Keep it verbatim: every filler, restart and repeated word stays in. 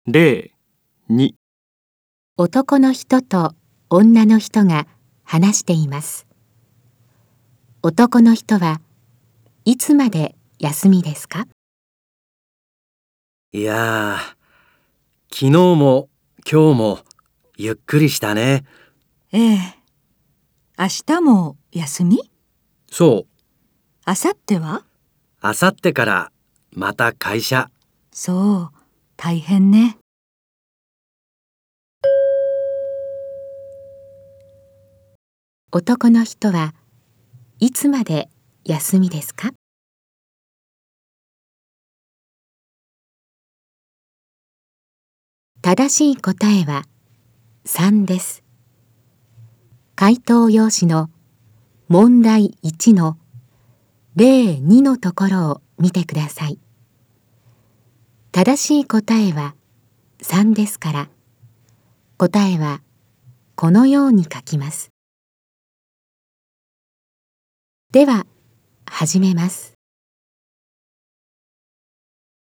例に、 男の人と女の人が話しています。男の人はいつまで休みですか？ いやー、昨日も今日もゆっくりしたね。 ええ。明日も休み？ そう、 明後日は？ あさってからまた会社。 そう、大変ね。 男の人はいつまで休みですか？正しい答えはさんです。回答用紙の問題いちの例にのところを見てください。正しい答えはさんですから、答えはこのように書きます。では、始めます。